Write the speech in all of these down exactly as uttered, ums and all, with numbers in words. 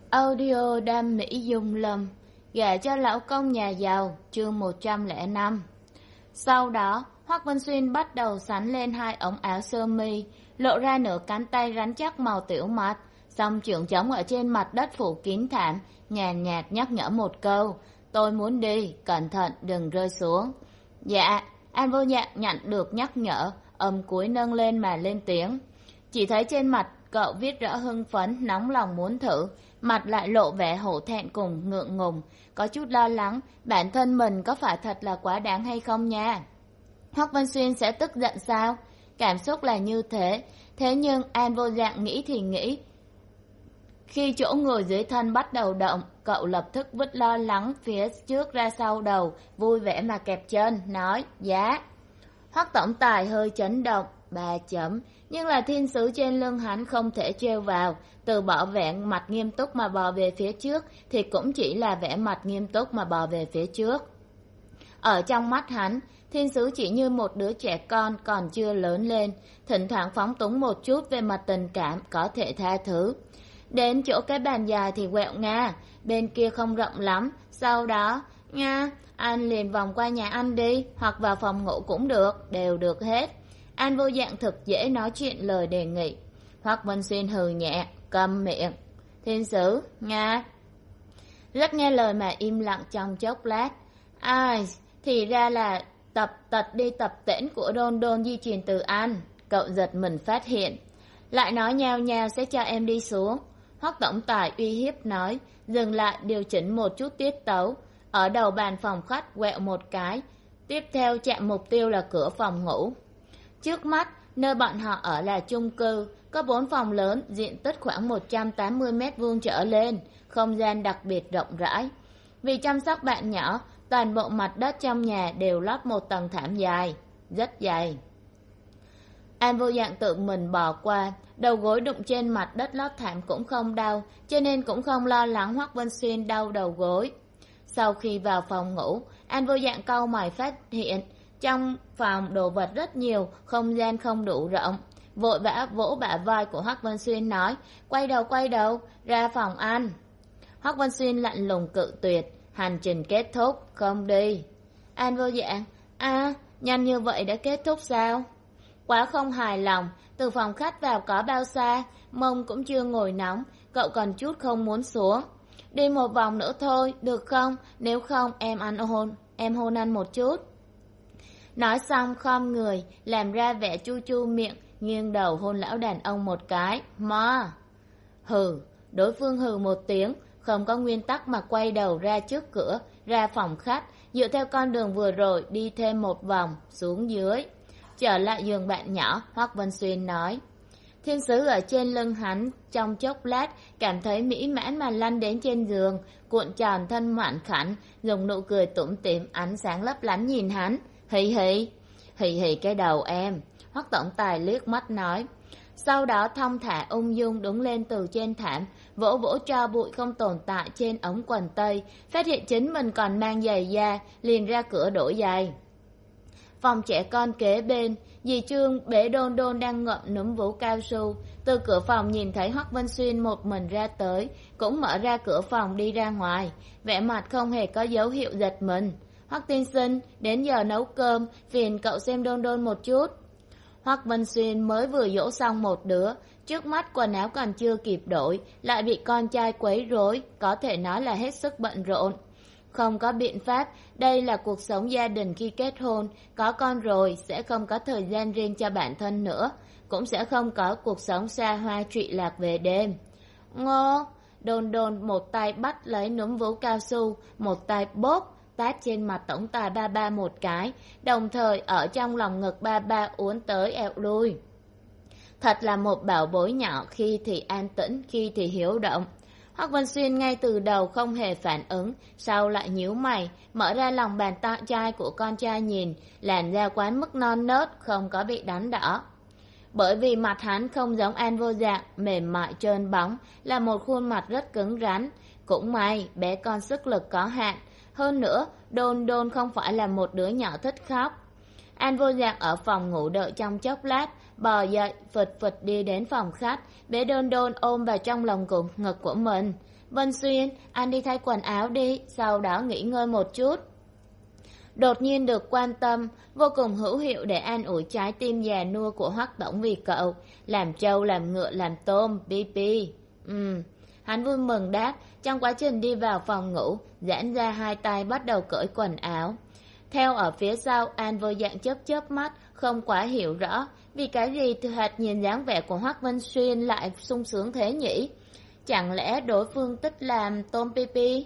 Audio đam mỹ dung lâm, gả cho lão công nhà giàu, chương một trăm lẻ năm. Sau đó, Hoắc Vân Xuyên bắt đầu sắn lên hai ống áo sơ mi, lộ ra nửa cánh tay rắn chắc màu tiểu mạch, song chưởng trống ở trên mặt đất phủ kín thảm, nhàn nhạt nhắc nhở một câu: "Tôi muốn đi, cẩn thận đừng rơi xuống." "Dạ." An Vô Nhạc nhận được nhắc nhở, âm cuối nâng lên mà lên tiếng. Chỉ thấy trên mặt cậu viết rõ hưng phấn, nóng lòng muốn thử, mặt lại lộ vẻ hổ thẹn cùng ngượng ngùng, có chút lo lắng bản thân mình có phải thật là quá đáng hay không nha. Hoắc Vân Xuyên sẽ tức giận sao? Cảm xúc là như thế, thế nhưng An Vô Dạng nghĩ thì nghĩ. Khi chỗ ngồi dưới thân bắt đầu động, cậu lập tức vứt lo lắng phía trước ra sau đầu, vui vẻ mà kẹp chân, nói: "Giá." Hoắc tổng tài hơi chấn động, ba chấm, nhưng là thiên sứ trên lưng hắn không thể treo vào, từ bỏ vẻ mặt nghiêm túc mà bò về phía trước thì cũng chỉ là vẻ mặt nghiêm túc mà bò về phía trước. Ở trong mắt hắn, thiên sứ chỉ như một đứa trẻ con còn chưa lớn lên, thỉnh thoảng phóng túng một chút về mặt tình cảm có thể tha thứ. Đến chỗ cái bàn dài thì quẹo nga, bên kia không rộng lắm, sau đó, nha, anh liền vòng qua nhà anh đi, hoặc vào phòng ngủ cũng được, đều được hết. An Vô Dạng thực dễ nói chuyện lời đề nghị. Hoắc Vân Xuyên hừ nhẹ, câm miệng. Thiên sứ, nha. Rất nghe lời mà im lặng trong chốc lát. Ai, thì ra là tập tật đi tập tễnh của Đôn Đôn di truyền từ anh. Cậu giật mình phát hiện. Lại nói nhao nhao sẽ cho em đi xuống. Hoắc tổng tài uy hiếp nói, dừng lại điều chỉnh một chút tiết tấu. Ở đầu bàn phòng khách quẹo một cái, tiếp theo chạm mục tiêu là cửa phòng ngủ. Trước mắt, nơi bọn họ ở là chung cư, có bốn phòng lớn, diện tích khoảng một trăm tám mươi mét vuông trở lên, không gian đặc biệt rộng rãi. Vì chăm sóc bạn nhỏ, toàn bộ mặt đất trong nhà đều lót một tầng thảm dài, rất dày. An Vô Dạng tự mình bỏ qua, đầu gối đụng trên mặt đất lót thảm cũng không đau, cho nên cũng không lo lắng Hoắc Vân Xuyên đau đầu gối. Sau khi vào phòng ngủ, An Vô Dạng cau mày phát hiện trong phòng đồ vật rất nhiều, không gian không đủ rộng. Vội vã vỗ bả vai của Hoắc Vân Xuyên nói, quay đầu quay đầu, ra phòng ăn. Hoắc Vân Xuyên lạnh lùng cự tuyệt, hành trình kết thúc, không đi. An Vô Dạng, a, nhanh như vậy đã kết thúc sao? Quá không hài lòng, từ phòng khách vào có bao xa, mông cũng chưa ngồi nóng, cậu còn chút không muốn xuống. Đi một vòng nữa thôi, được không? Nếu không em ăn hôn, em hôn anh một chút. Nói xong khom người, làm ra vẻ chu chu miệng, nghiêng đầu hôn lão đàn ông một cái. Mo! Hừ, đối phương hừ một tiếng, không có nguyên tắc mà quay đầu ra trước cửa, ra phòng khách, dựa theo con đường vừa rồi đi thêm một vòng, xuống dưới. Trở lại giường bạn nhỏ, Hoắc Vân Xuyên nói. Thiên sứ ở trên lưng hắn, trong chốc lát, cảm thấy mỹ mãn mà lăn đến trên giường, cuộn tròn thân mảnh khảnh, dùng nụ cười tủm tỉm ánh sáng lấp lánh nhìn hắn. Hì hì, hì hì cái đầu em, Hoắc tổng tài liếc mắt nói. Sau đó thong thả ung dung đứng lên từ trên thảm, vỗ vỗ tro bụi không tồn tại trên ống quần tây, phát hiện chính mình còn mang giày da, liền ra cửa đổi giày. Phòng trẻ con kế bên, dì Trương bế Đôn Đôn đang ngậm núm vú cao su, từ cửa phòng nhìn thấy Hoắc Vân Xuyên một mình ra tới, cũng mở ra cửa phòng đi ra ngoài, vẻ mặt không hề có dấu hiệu giật mình. Hoắc tiên sinh, đến giờ nấu cơm, phiền cậu xem Đôn Đôn một chút. Hoắc Vân Xuyên mới vừa dỗ xong một đứa, trước mắt quần áo còn chưa kịp đổi, lại bị con trai quấy rối, có thể nói là hết sức bận rộn. Không có biện pháp, đây là cuộc sống gia đình khi kết hôn, có con rồi sẽ không có thời gian riêng cho bản thân nữa, cũng sẽ không có cuộc sống xa hoa trụy lạc về đêm. Ngô! Đôn Đôn một tay bắt lấy núm vú cao su, một tay bóp, tát trên mặt tổng tài ba ba một cái, đồng thời ở trong lòng ngực ba ba uốn tới eo lui. Thật là một bảo bối nhỏ, khi thì an tĩnh, khi thì hiếu động. Hoắc Vân Xuyên ngay từ đầu không hề phản ứng, sau lại nhíu mày, mở ra lòng bàn tay trai của con trai nhìn, làn da quá mức non nớt, không có bị đánh đỏ. Bởi vì mặt hắn không giống An Vô Dạng, mềm mại trơn bóng, là một khuôn mặt rất cứng rắn. Cũng may, bé con sức lực có hạn. Hơn nữa, Đôn Đôn không phải là một đứa nhỏ thích khóc. An Vô Dạng ở phòng ngủ đợi trong chốc lát, bò dậy phịch phịch đi đến phòng khách, bế Đôn Đôn ôm vào trong lòng của, ngực của mình. Vân Xuyên, anh đi thay quần áo đi, sau đó nghỉ ngơi một chút. Đột nhiên được quan tâm, vô cùng hữu hiệu để an ủi trái tim già nua của Hoắc tổng vì cậu. Làm trâu, làm ngựa, làm tôm, pi pi. Ừm, hắn vui mừng đáp, trong quá trình đi vào phòng ngủ, giãn ra hai tay bắt đầu cởi quần áo. Theo ở phía sau, An Vô Dạng chớp chớp mắt, không quá hiểu rõ, vì cái gì thoạt nhìn dáng vẻ của Hoắc Vân Xuyên lại sung sướng thế nhỉ? Chẳng lẽ đối phương thích làm tôm pi pi?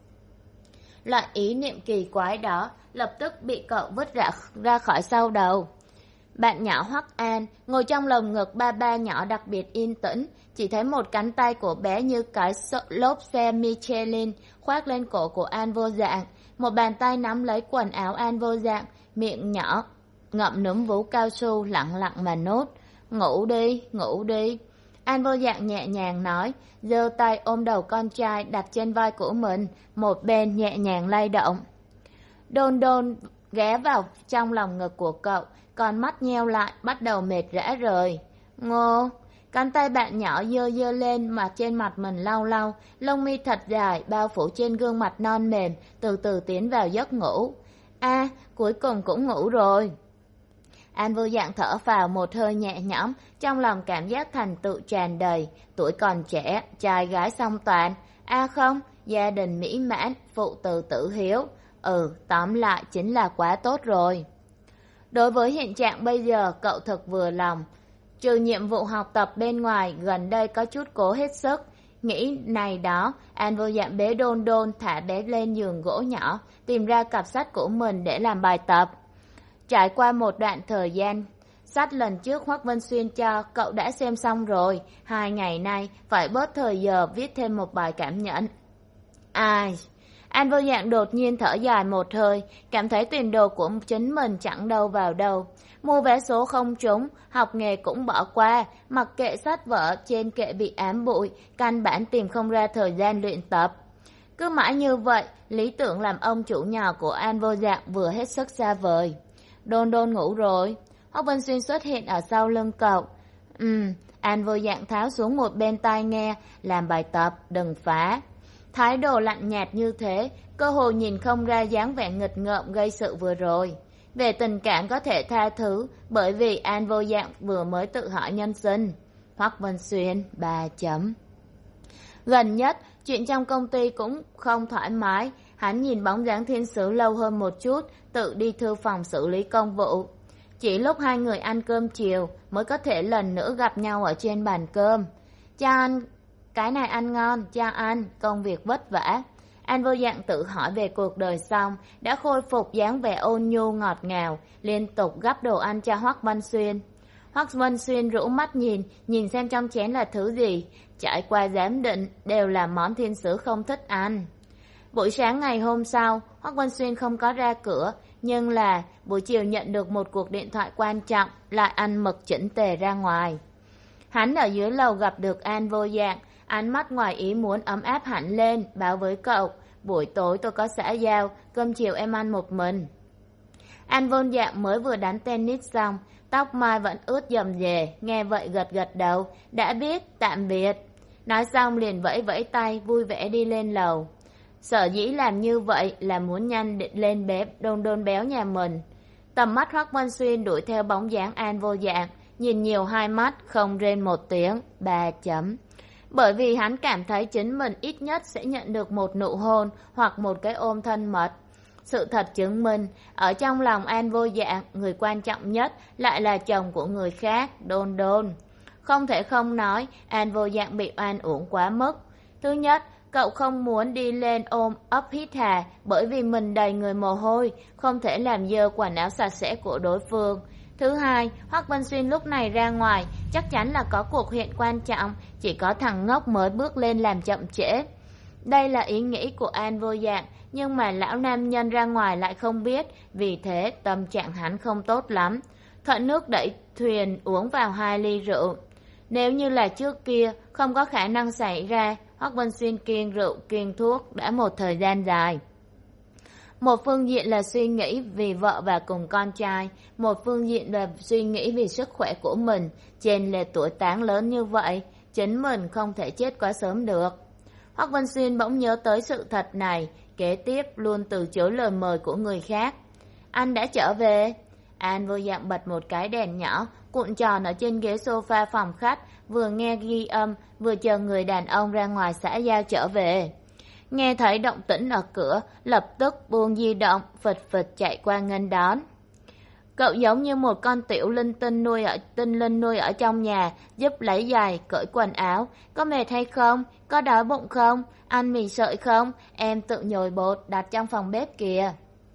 Loại ý niệm kỳ quái đó lập tức bị cậu vứt ra, ra khỏi sau đầu. Bạn nhỏ Hoắc An ngồi trong lồng ngực ba ba nhỏ đặc biệt yên tĩnh, chỉ thấy một cánh tay của bé như cái lốp xe Michelin khoác lên cổ của An Vô Dạng, một bàn tay nắm lấy quần áo An Vô Dạng, miệng nhỏ ngậm núm vú cao su lặng lặng mà nốt. Ngủ đi, ngủ đi. An Vô Dạng nhẹ nhàng nói, giơ tay ôm đầu con trai đặt trên vai của mình, một bên nhẹ nhàng lay động. Đôn Đôn ghé vào trong lòng ngực của cậu, con mắt nheo lại bắt đầu mệt rã rời. Ngô, cánh tay bạn nhỏ giơ giơ lên mà trên mặt mình lau lau, lông mi thật dài bao phủ trên gương mặt non mềm, từ từ tiến vào giấc ngủ. A, à, cuối cùng cũng ngủ rồi. An Vô Dạng thở vào một hơi nhẹ nhõm, trong lòng cảm giác thành tựu tràn đầy, tuổi còn trẻ, trai gái song toàn. A à không, gia đình mỹ mãn, phụ tử tử hiếu. Ừ, tóm lại chính là quá tốt rồi. Đối với hiện trạng bây giờ, cậu thật vừa lòng. Trừ nhiệm vụ học tập bên ngoài, gần đây có chút cố hết sức. Nghĩ này đó, An Vô Dạng bế Đôn Đôn thả bé lên giường gỗ nhỏ, tìm ra cặp sách của mình để làm bài tập. Trải qua một đoạn thời gian, sách lần trước Hoắc Vân Xuyên cho cậu đã xem xong rồi, hai ngày nay phải bớt thời giờ viết thêm một bài cảm nhận. Ai... An Vô Dạng đột nhiên thở dài một hơi, cảm thấy tiền đồ của chính mình chẳng đâu vào đâu. Mua vé số không trúng, học nghề cũng bỏ qua, mặc kệ sách vở trên kệ bị ám bụi, căn bản tìm không ra thời gian luyện tập. Cứ mãi như vậy, lý tưởng làm ông chủ nhà của An Vô Dạng vừa hết sức xa vời. Đôn Đôn ngủ rồi. Hoắc Vân Xuyên xuất hiện ở sau lưng cậu. Ừm, An Vô Dạng tháo xuống một bên tai nghe, làm bài tập, đừng phá. Thái độ lạnh nhạt như thế, cơ hồ nhìn không ra dáng vẻ nghịch ngợm gây sự vừa rồi. Về tình cảm có thể tha thứ, bởi vì An Vô Dạng vừa mới tự hỏi nhân sinh. Hoắc Vân Xuyên, ba chấm. Gần nhất, chuyện trong công ty cũng không thoải mái, hắn nhìn bóng dáng thiên sứ lâu hơn một chút, tự đi thư phòng xử lý công vụ. Chỉ lúc hai người ăn cơm chiều mới có thể lần nữa gặp nhau ở trên bàn cơm. Cha ăn, cái này ăn ngon, cha ăn, công việc vất vả. An Vô Dạng tự hỏi về cuộc đời xong, đã khôi phục dáng vẻ ôn nhu ngọt ngào, liên tục gắp đồ ăn cho Hoắc Vân Xuyên. Hoắc Vân Xuyên rũ mắt nhìn, nhìn xem trong chén là thứ gì. Trải qua giám định, đều là món thiên sứ không thích ăn. Buổi sáng ngày hôm sau, Hoắc Vân Xuyên không có ra cửa, nhưng là buổi chiều nhận được một cuộc điện thoại quan trọng, lại ăn mặc chỉnh tề ra ngoài. Hắn ở dưới lầu gặp được An Vô Dạng, ánh mắt ngoài ý muốn ấm áp hẳn lên, báo với cậu, buổi tối tôi có xã giao, cơm chiều em ăn một mình. An Vô Dạng mới vừa đánh tennis xong, tóc mai vẫn ướt dầm dề, nghe vậy gật gật đầu, đã biết, tạm biệt. Nói xong liền vẫy vẫy tay, vui vẻ đi lên lầu. Sở dĩ làm như vậy là muốn nhanh lên bếp Đôn Đôn béo nhà mình. Tầm mắt Hoắc Vân Xuyên đuổi theo bóng dáng An Vô Dạng, nhìn nhiều hai mắt, không rên một tiếng, ba chấm. Bởi vì hắn cảm thấy chính mình ít nhất sẽ nhận được một nụ hôn hoặc một cái ôm thân mật. Sự thật chứng minh, ở trong lòng An Vô Dạng, người quan trọng nhất lại là chồng của người khác, Đôn Đôn. Không thể không nói, An Vô Dạng bị oan uổng quá mức. Thứ nhất, cậu không muốn đi lên ôm ấp hít hà bởi vì mình đầy người mồ hôi, không thể làm dơ quần áo sạch sẽ của đối phương. Thứ hai, Hoắc Vân Xuyên lúc này ra ngoài, chắc chắn là có cuộc hẹn quan trọng, chỉ có thằng ngốc mới bước lên làm chậm trễ. Đây là ý nghĩ của An Vô Dạng, nhưng mà lão nam nhân ra ngoài lại không biết, vì thế tâm trạng hắn không tốt lắm. Thuận nước đẩy thuyền uống vào hai ly rượu. Nếu như là trước kia, không có khả năng xảy ra, Hoắc Vân Xuyên kiêng rượu, kiêng thuốc đã một thời gian dài. Một phương diện là suy nghĩ vì vợ và cùng con trai, một phương diện là suy nghĩ vì sức khỏe của mình. Trên lệch tuổi tác lớn như vậy, chính mình không thể chết quá sớm được. Hoắc Vân Xuyên bỗng nhớ tới sự thật này, kế tiếp luôn từ chối lời mời của người khác. Anh đã trở về. An vô dạng bật một cái đèn nhỏ, cuộn tròn ở trên ghế sofa phòng khách, vừa nghe ghi âm, vừa chờ người đàn ông ra ngoài xã giao trở về. Nghe thấy động tĩnh ở cửa, lập tức buông di động, phịch phịch chạy qua nghênh đón. Cậu giống như một con tiểu linh tinh nuôi ở tinh linh nuôi ở trong nhà, giúp lấy giày, cởi quần áo. Có mệt hay không? Có đói bụng không? Ăn mì sợi không? Em tự nhồi bột đặt trong phòng bếp kìa.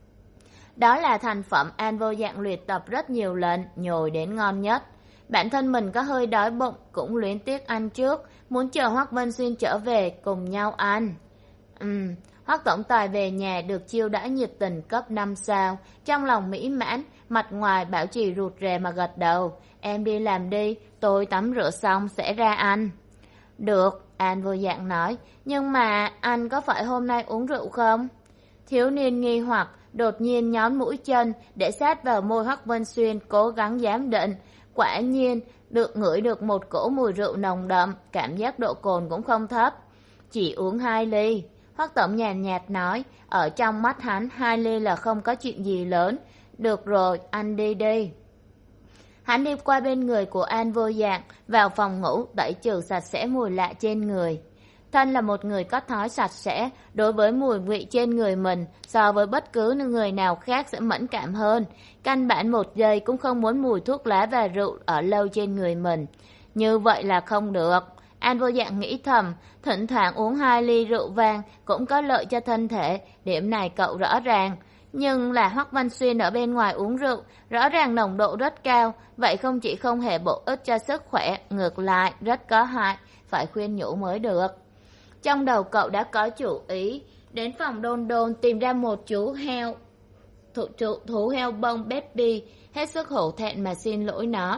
Đó là thành phẩm An vô dạng luyện tập rất nhiều lần, nhồi đến ngon nhất. Bản thân mình có hơi đói bụng, cũng luyến tiếc ăn trước, muốn chờ Hoắc Vân Xuyên trở về cùng nhau ăn. Ừm, Hoắc tổng tài về nhà được chiêu đãi nhiệt tình cấp năm sao, trong lòng mỹ mãn, mặt ngoài bảo trì rụt rè mà gật đầu. Em đi làm đi, tôi tắm rửa xong sẽ ra ăn. Được, An vô dạng nói, nhưng mà anh có phải hôm nay uống rượu không? Thiếu niên nghi hoặc, đột nhiên nhón mũi chân để sát vào môi Hoắc Vân Xuyên, cố gắng giám định. Quả nhiên, được ngửi được một cỗ mùi rượu nồng đậm, cảm giác độ cồn cũng không thấp. Chỉ uống hai ly. Hoắc tổng nhàn nhạt nói, ở trong mắt hắn hai ly là không có chuyện gì lớn. Được rồi, anh đi đi. Hắn đi qua bên người của An vô dạng, vào phòng ngủ, tẩy trừ sạch sẽ mùi lạ trên người. Thân là một người có thói sạch sẽ, đối với mùi vị trên người mình, so với bất cứ người nào khác sẽ mẫn cảm hơn. Căn bản một giây cũng không muốn mùi thuốc lá và rượu ở lâu trên người mình. Như vậy là không được. An vô dạng nghĩ thầm, thỉnh thoảng uống hai ly rượu vang cũng có lợi cho thân thể, điểm này cậu rõ ràng. Nhưng là Hoắc Văn Xuyên ở bên ngoài uống rượu, rõ ràng nồng độ rất cao, vậy không chỉ không hề bổ ích cho sức khỏe, ngược lại rất có hại, phải khuyên nhủ mới được. Trong đầu cậu đã có chủ ý, đến phòng Đôn Đôn tìm ra một chú heo, thú, thú, thú heo bông Baby, hết sức hổ thẹn mà xin lỗi nó.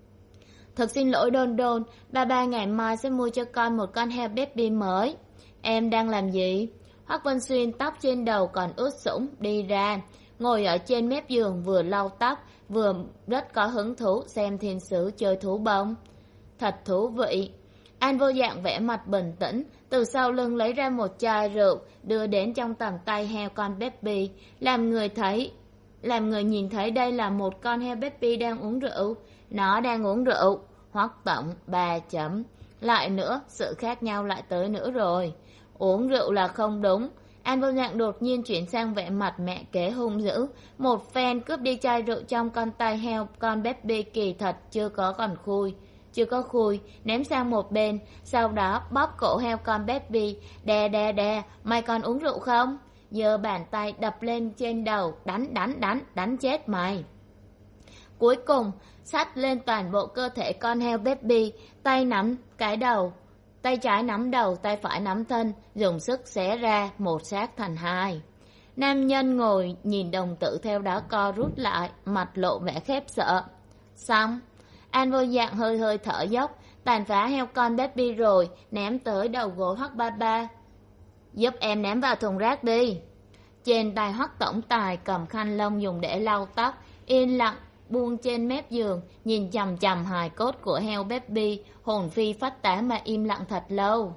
Thật xin lỗi Đôn Đôn, ba ba ngày mai sẽ mua cho con một con heo Baby mới. Em đang làm gì? Hoắc Vân Xuyên tóc trên đầu còn ướt sũng đi ra, ngồi ở trên mép giường vừa lau tóc, vừa rất có hứng thú xem thiên sứ chơi thú bông. Thật thú vị. An vô dạng vẽ mặt bình tĩnh, từ sau lưng lấy ra một chai rượu, đưa đến trong tầm tay heo con Baby, làm người thấy, làm người nhìn thấy đây là một con heo Baby đang uống rượu. Nó đang uống rượu. Hoắc tổng, ba chấm. Lại nữa, sự khác nhau lại tới nữa rồi. Uống rượu là không đúng. An vô dạng đột nhiên chuyển sang vẻ mặt mẹ kế hung dữ. Một phen cướp đi chai rượu trong con tay heo con Baby, kỳ thật chưa có còn khui. Chưa có khui, ném sang một bên, sau đó bóp cổ heo con Baby, đè đè đè, mày còn uống rượu không? Giơ bàn tay đập lên trên đầu, đánh đánh đánh, đánh chết mày. Cuối cùng, xách lên toàn bộ cơ thể con heo Baby, tay nắm cái đầu, tay trái nắm đầu, tay phải nắm thân, dùng sức xé ra, một xác thành hai. Nam nhân ngồi nhìn đồng tử theo đó co rút lại, mặt lộ vẻ khiếp sợ. Xong. An vô dạng hơi hơi thở dốc, tàn phá heo con Baby rồi, ném tới đầu gối Hoắc ba ba. Giúp em ném vào thùng rác đi. Trên tay Hoắc tổng tài cầm khăn lông dùng để lau tóc, yên lặng buông trên mép giường, nhìn chằm chằm hài cốt của heo Baby, hồn phi phách tán mà im lặng thật lâu.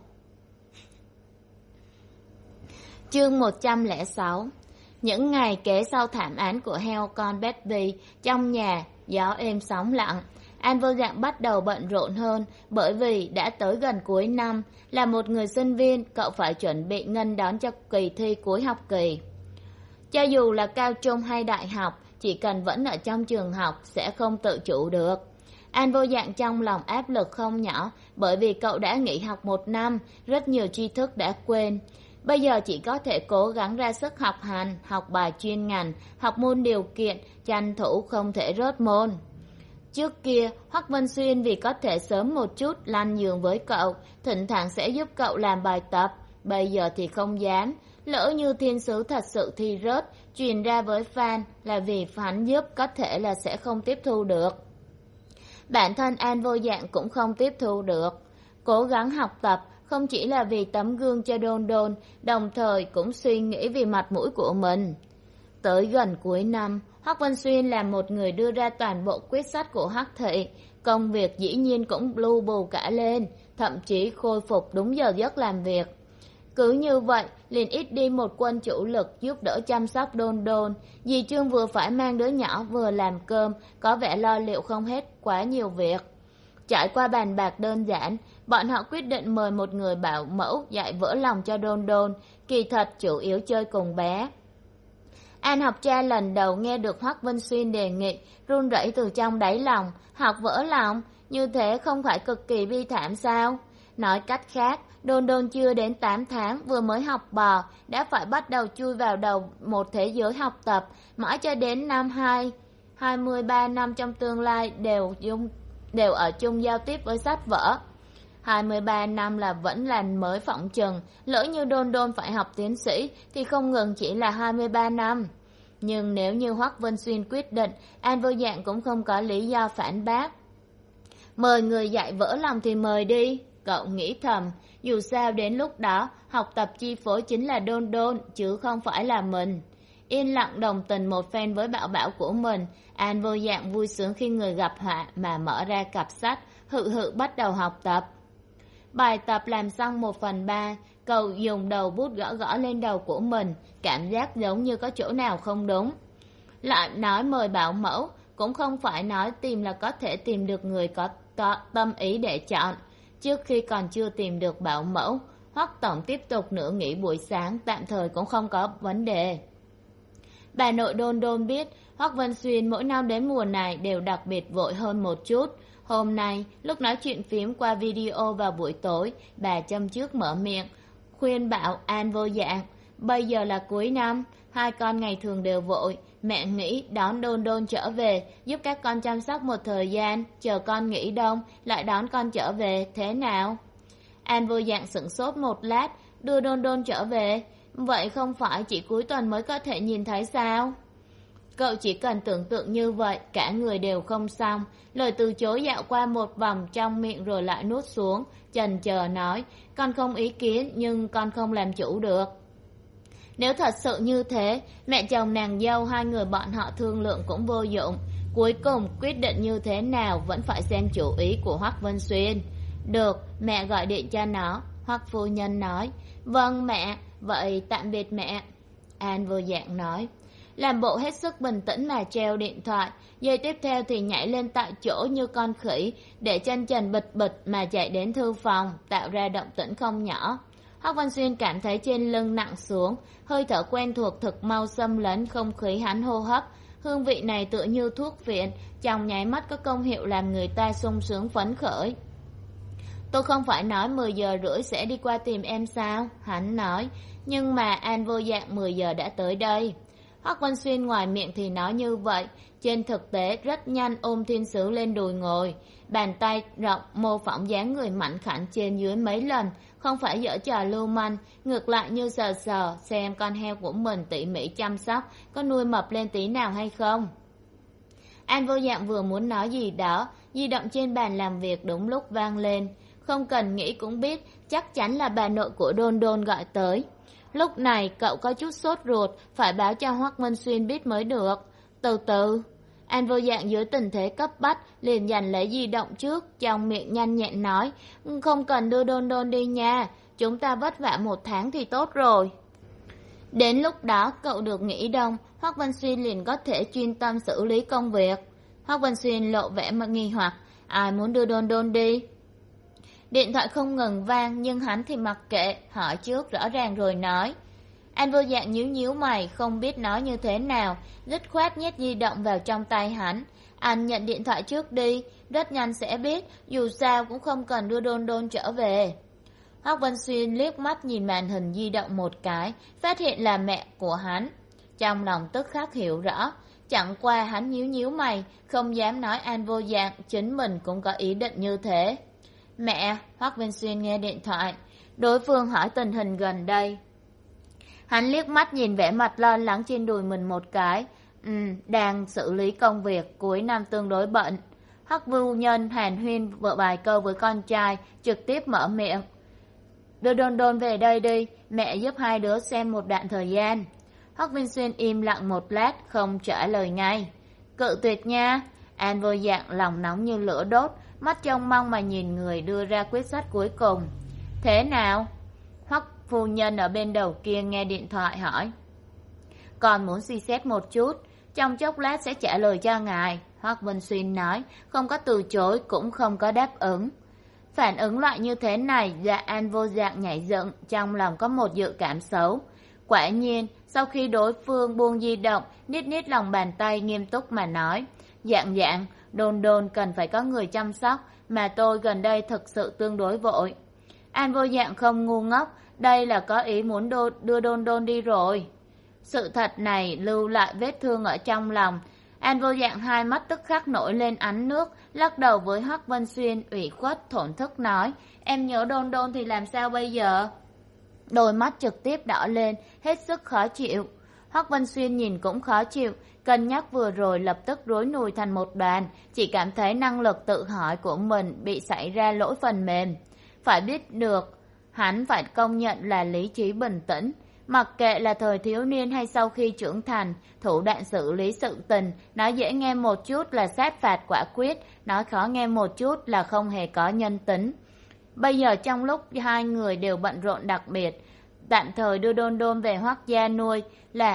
Chương một trăm lẻ sáu. Những ngày kế sau thảm án của heo con Baby, trong nhà gió êm sóng lặng. An vô dạng bắt đầu bận rộn hơn, bởi vì đã tới gần cuối năm, là một người sinh viên, cậu phải chuẩn bị nghênh đón cho kỳ thi cuối học kỳ. Cho dù là cao trung hay đại học, chỉ cần vẫn ở trong trường học sẽ không tự chủ được. An vô dạng trong lòng áp lực không nhỏ, bởi vì cậu đã nghỉ học một năm, rất nhiều tri thức đã quên. Bây giờ chỉ có thể cố gắng ra sức học hành, học bài chuyên ngành, học môn điều kiện, tranh thủ không thể rớt môn. Trước kia, Hoắc Vân Xuyên vì có thể sớm một chút lăn giường với cậu, thỉnh thoảng sẽ giúp cậu làm bài tập, bây giờ thì không dám. Lỡ như thiên sứ thật sự thi rớt, truyền ra với fan là vì hắn giúp có thể là sẽ không tiếp thu được. Bản thân An vô dạng cũng không tiếp thu được. Cố gắng học tập không chỉ là vì tấm gương cho Đôn Đôn, đồng thời cũng suy nghĩ vì mặt mũi của mình. Tới gần cuối năm, Hoắc Vân Xuyên là một người đưa ra toàn bộ quyết sách của Hắc Thị. Công việc dĩ nhiên cũng lu bù cả lên, thậm chí khôi phục đúng giờ giấc làm việc. Cứ như vậy, liền ít đi một quân chủ lực giúp đỡ chăm sóc Đôn Đôn. Dì Trương vừa phải mang đứa nhỏ vừa làm cơm, có vẻ lo liệu không hết quá nhiều việc. Trải qua bàn bạc đơn giản, bọn họ quyết định mời một người bảo mẫu dạy vỡ lòng cho Đôn Đôn, kỳ thật chủ yếu chơi cùng bé. An Học Cha lần đầu nghe được Hoắc Vân Xuyên đề nghị, run rẩy từ trong đáy lòng. Học vỡ lòng, như thế không phải cực kỳ bi thảm sao? Nói cách khác, Đôn Đôn chưa đến tám tháng vừa mới học bò, đã phải bắt đầu chui vào đầu một thế giới học tập, mãi cho đến năm hai, hai mươi ba năm trong tương lai đều dung, đều ở chung giao tiếp với sách vở. hai mươi ba năm là vẫn là mới phỏng chừng, lỡ như Đôn Đôn phải học tiến sĩ thì không ngừng chỉ là hai mươi ba năm. Nhưng nếu như Hoắc Vân Xuyên quyết định, An Vô Dạng cũng không có lý do phản bác. Mời người dạy vỡ lòng thì mời đi, cậu nghĩ thầm, dù sao đến lúc đó học tập chi phối chính là Đôn Đôn chứ không phải là mình. Yên lặng đồng tình một phen với bảo bảo của mình, An Vô Dạng vui sướng khi người gặp họa mà mở ra cặp sách, hự hự bắt đầu học tập. Bài tập làm xong một phần ba, cậu dùng đầu bút gõ gõ lên đầu của mình, cảm giác giống như có chỗ nào không đúng. Lại nói mời bảo mẫu, cũng không phải nói tìm là có thể tìm được người có tâm ý để chọn. Trước khi còn chưa tìm được bảo mẫu, Hoắc tổng tiếp tục nửa nghỉ buổi sáng, tạm thời cũng không có vấn đề. Bà nội Đôn Đôn biết Hoắc Vân Xuyên mỗi năm đến mùa này đều đặc biệt vội hơn một chút. Hôm nay, lúc nói chuyện phím qua video vào buổi tối, bà châm trước mở miệng, khuyên bảo An Vô Dạng, bây giờ là cuối năm, hai con ngày thường đều vội, mẹ nghĩ đón Đôn Đôn trở về, giúp các con chăm sóc một thời gian, chờ con nghỉ đông, lại đón con trở về, thế nào? An Vô Dạng sửng sốt một lát, đưa Đôn Đôn trở về, vậy không phải chỉ cuối tuần mới có thể nhìn thấy sao? Cậu chỉ cần tưởng tượng như vậy, cả người đều không xong, lời từ chối dạo qua một vòng trong miệng rồi lại nuốt xuống, chần chờ nói, con không ý kiến nhưng con không làm chủ được. Nếu thật sự như thế, mẹ chồng nàng dâu hai người bọn họ thương lượng cũng vô dụng, cuối cùng quyết định như thế nào vẫn phải xem chủ ý của Hoắc Vân Xuyên. Được, mẹ gọi điện cho nó, Hoắc phu nhân nói. Vâng mẹ, vậy tạm biệt mẹ. An Vô Dạng nói. Làm bộ hết sức bình tĩnh mà treo điện thoại, giây tiếp theo thì nhảy lên tại chỗ như con khỉ, để chân trần bịch bịch mà chạy đến thư phòng, tạo ra động tĩnh không nhỏ. Hoắc Văn Xuyên cảm thấy trên lưng nặng xuống, hơi thở quen thuộc thực mau xâm lấn không khí hắn hô hấp. Hương vị này tựa như thuốc phiện, trong nháy mắt có công hiệu làm người ta sung sướng phấn khởi. Tôi không phải nói mười giờ rưỡi sẽ đi qua tìm em sao? Hắn nói, nhưng mà An Vô Dạng mười giờ đã tới đây. Hoắc Văn Xuyên ngoài miệng thì nói như vậy, trên thực tế rất nhanh ôm Thiên Sứ lên đùi ngồi, bàn tay rộng mô phỏng dáng người mảnh khảnh trên dưới mấy lần, không phải giở trò lưu manh, ngược lại như sờ sờ xem con heo của mình tỉ mỉ chăm sóc, có nuôi mập lên tí nào hay không. An Vô Dạng vừa muốn nói gì đó, di động trên bàn làm việc đúng lúc vang lên, không cần nghĩ cũng biết chắc chắn là bà nội của Đôn Đôn gọi tới. Lúc này cậu có chút sốt ruột, phải báo cho Hoắc Vân Xuyên biết mới được. Từ từ, An Vô Dạng dưới tình thế cấp bách liền giành lấy di động trước, trong miệng nhanh nhẹn nói, không cần đưa Đôn Đôn đi nha, chúng ta vất vả một tháng thì tốt rồi. Đến lúc đó cậu được nghỉ đông, Hoắc Vân Xuyên liền có thể chuyên tâm xử lý công việc. Hoắc Vân Xuyên lộ vẻ mà nghi hoặc, ai muốn đưa Đôn Đôn đi? Điện thoại không ngừng vang nhưng hắn thì mặc kệ, hỏi trước rõ ràng rồi nói. An Vô Dạng nhíu nhíu mày, không biết nói như thế nào, dứt khoát nhét di động vào trong tay hắn. Anh nhận điện thoại trước đi, rất nhanh sẽ biết, dù sao cũng không cần đưa Đôn Đôn trở về. Hoắc Vân Xuyên liếc mắt nhìn màn hình di động một cái, phát hiện là mẹ của hắn. Trong lòng tức khắc hiểu rõ, chẳng qua hắn nhíu nhíu mày, không dám nói An Vô Dạng, chính mình cũng có ý định như thế. Mẹ, Hoắc Vân Xuyên nghe điện thoại, đối phương hỏi tình hình gần đây. Hắn liếc mắt nhìn vẻ mặt lo lắng trên đùi mình một cái, ừ, đang xử lý công việc, cuối năm tương đối bận. Hoắc phu nhân hàn huyên vợ bài câu với con trai, trực tiếp mở miệng. Đưa Đôn Đôn về đây đi, mẹ giúp hai đứa xem một đoạn thời gian. Hoắc Vinh Xuyên im lặng một lát, không trả lời ngay. Cự tuyệt nha. An Vô Dạng lòng nóng như lửa đốt, mắt trông mong mà nhìn người đưa ra quyết sách cuối cùng. Thế nào? Hoắc phu nhân ở bên đầu kia nghe điện thoại hỏi. Còn muốn suy xét một chút, trong chốc lát sẽ trả lời cho ngài. Hoắc Vinh Xuyên nói, không có từ chối cũng không có đáp ứng. Phản ứng loại như thế này, dạ An Vô Dạng nhảy dựng, trong lòng có một dự cảm xấu. Quả nhiên, sau khi đối phương buông di động, nít nít lòng bàn tay nghiêm túc mà nói. Dạng dạng, đồn đồn cần phải có người chăm sóc, mà tôi gần đây thực sự tương đối vội. An Vô Dạng không ngu ngốc, đây là có ý muốn đô, đưa đôn đôn đi rồi. Sự thật này lưu lại vết thương ở trong lòng. An Vô Dạng hai mắt tức khắc nổi lên ánh nước, lắc đầu với Hoắc Vân Xuyên ủy khuất thổn thức nói, em nhớ đôn đôn thì làm sao bây giờ? Đôi mắt trực tiếp đỏ lên, hết sức khó chịu. Hoắc Vân Xuyên nhìn cũng khó chịu, cân nhắc vừa rồi lập tức rối nùi thành một đoàn, chỉ cảm thấy năng lực tự hỏi của mình bị xảy ra lỗi phần mềm. Phải biết được, hắn phải công nhận là lý trí bình tĩnh. Mặc kệ là thời thiếu niên hay sau khi trưởng thành, thủ đoạn xử lý sự tình, nói dễ nghe một chút là sát phạt quả quyết, nói khó nghe một chút là không hề có nhân tính. Bây giờ trong lúc hai người đều bận rộn đặc biệt, tạm thời đưa đôn đôn về Hoắc gia nuôi là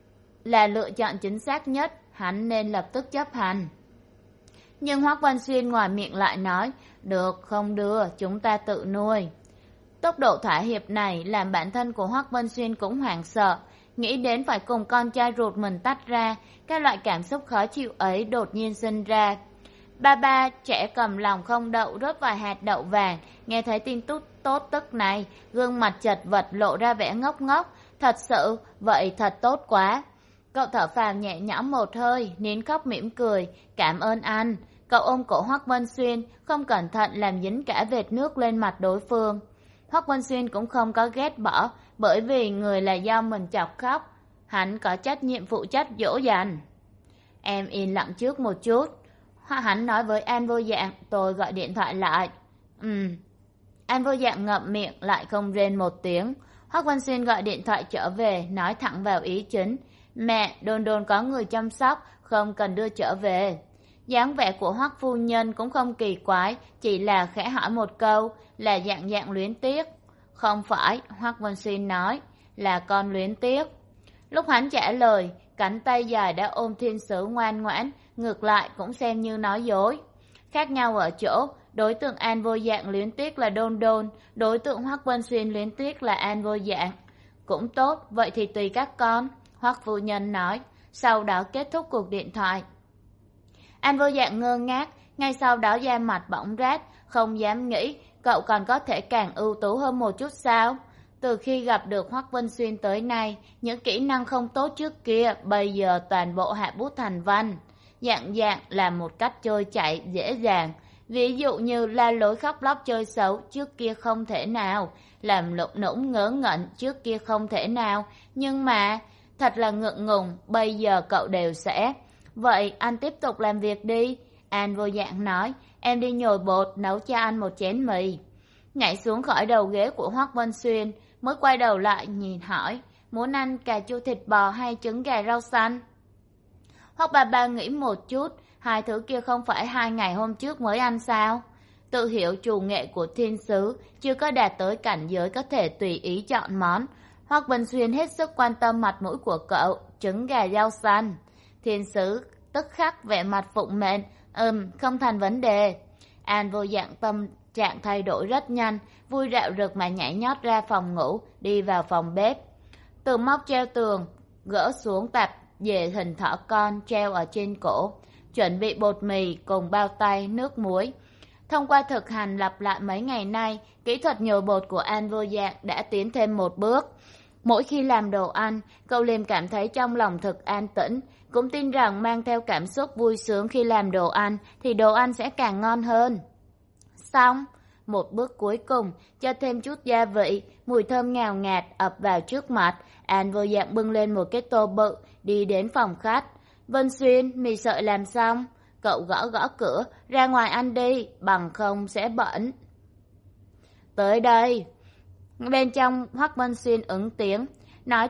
là lựa chọn chính xác nhất, hắn nên lập tức chấp hành. Nhưng Hoắc Văn Xuyên ngoài miệng lại nói, được không đưa, chúng ta tự nuôi. Tốc độ thỏa hiệp này làm bản thân của Hoắc Vân Xuyên cũng hoảng sợ, nghĩ đến phải cùng con trai ruột mình tách ra, các loại cảm xúc khó chịu ấy đột nhiên sinh ra. Ba ba trẻ cầm lòng không đậu rớt vài hạt đậu vàng, nghe thấy tin tốt tốt tức này, gương mặt chật vật lộ ra vẻ ngốc ngốc, thật sự, vậy thật tốt quá. Cậu thở phào nhẹ nhõm một hơi, nín khóc mỉm cười, cảm ơn anh. Cậu ôm cổ Hoắc Vân Xuyên, không cẩn thận làm dính cả vệt nước lên mặt đối phương. Hoắc Vân Xuyên cũng không có ghét bỏ, bởi vì người là do mình chọc khóc, hắn có trách nhiệm phụ trách dỗ dành. Em yên lặng trước một chút. Hắn nói với An Vô Dạng, tôi gọi điện thoại lại. Ừm. An Vô Dạng ngậm miệng lại không rên một tiếng. Hoắc Vân Xuyên gọi điện thoại trở về, nói thẳng vào ý chính. Mẹ, đồn đồn có người chăm sóc, không cần đưa trở về. Dáng vẻ của Hoắc phu nhân cũng không kỳ quái, chỉ là khẽ hỏi một câu, là dạng dạng luyến tiếc. Không phải, Hoắc Vân Xuyên nói, là con luyến tiếc. Lúc hắn trả lời, cánh tay dài đã ôm thiên sứ ngoan ngoãn, ngược lại cũng xem như nói dối. Khác nhau ở chỗ, đối tượng An Vô Dạng luyến tiếc là đôn đôn, đối tượng Hoắc Vân Xuyên luyến tiếc là An Vô Dạng. Cũng tốt, vậy thì tùy các con, Hoắc phu nhân nói, sau đó kết thúc cuộc điện thoại. An Vô Dạng ngơ ngác, ngay sau đó da mặt bỗng rát, không dám nghĩ, cậu còn có thể càng ưu tú hơn một chút sao? Từ khi gặp được Hoắc Vân Xuyên tới nay, những kỹ năng không tốt trước kia bây giờ toàn bộ hạ bút thành văn. Dạng dạng là một cách trôi chảy dễ dàng. Ví dụ như la lối khóc lóc chơi xấu trước kia không thể nào, làm lụng nũng ngớ ngẩn trước kia không thể nào, nhưng mà thật là ngượng ngùng, bây giờ cậu đều sẽ. Vậy anh tiếp tục làm việc đi. An Vô Dạng nói, em đi nhồi bột nấu cho anh một chén mì. Nhảy xuống khỏi đầu ghế của Hoắc Vân Xuyên, mới quay đầu lại nhìn hỏi, muốn ăn cà chua thịt bò hay trứng gà rau xanh? Hoắc ba ba nghĩ một chút, hai thứ kia không phải hai ngày hôm trước mới ăn sao? Tự hiểu chủ nghệ của thiên sứ, chưa có đạt tới cảnh giới có thể tùy ý chọn món. Hoắc Vân Xuyên hết sức quan tâm mặt mũi của cậu, trứng gà rau xanh. Thiên sứ tức khắc vẻ mặt phụng mệnh, ừm, không thành vấn đề. An Vô Dạng tâm trạng thay đổi rất nhanh, vui rạo rực mà nhảy nhót ra phòng ngủ, đi vào phòng bếp. Từ móc treo tường, gỡ xuống tạp dề hình thỏ con treo ở trên cổ, chuẩn bị bột mì cùng bao tay, nước muối. Thông qua thực hành lặp lại mấy ngày nay, kỹ thuật nhồi bột của An Vô Dạng đã tiến thêm một bước. Mỗi khi làm đồ ăn, cậu liền cảm thấy trong lòng thực an tĩnh, cũng tin rằng mang theo cảm xúc vui sướng khi làm đồ ăn thì đồ ăn sẽ càng ngon hơn. Xong, một bước cuối cùng, cho thêm chút gia vị, mùi thơm ngào ngạt ập vào trước mặt. An Vô Dạng bưng lên một cái tô bự, đi đến phòng khách. Vân Xuyên, mì sợi làm xong. Cậu gõ gõ cửa, ra ngoài ăn đi, bằng không sẽ bẩn. Tới đây. Bên trong Hoắc Vân Xuyên ứng tiếng. Nói thật,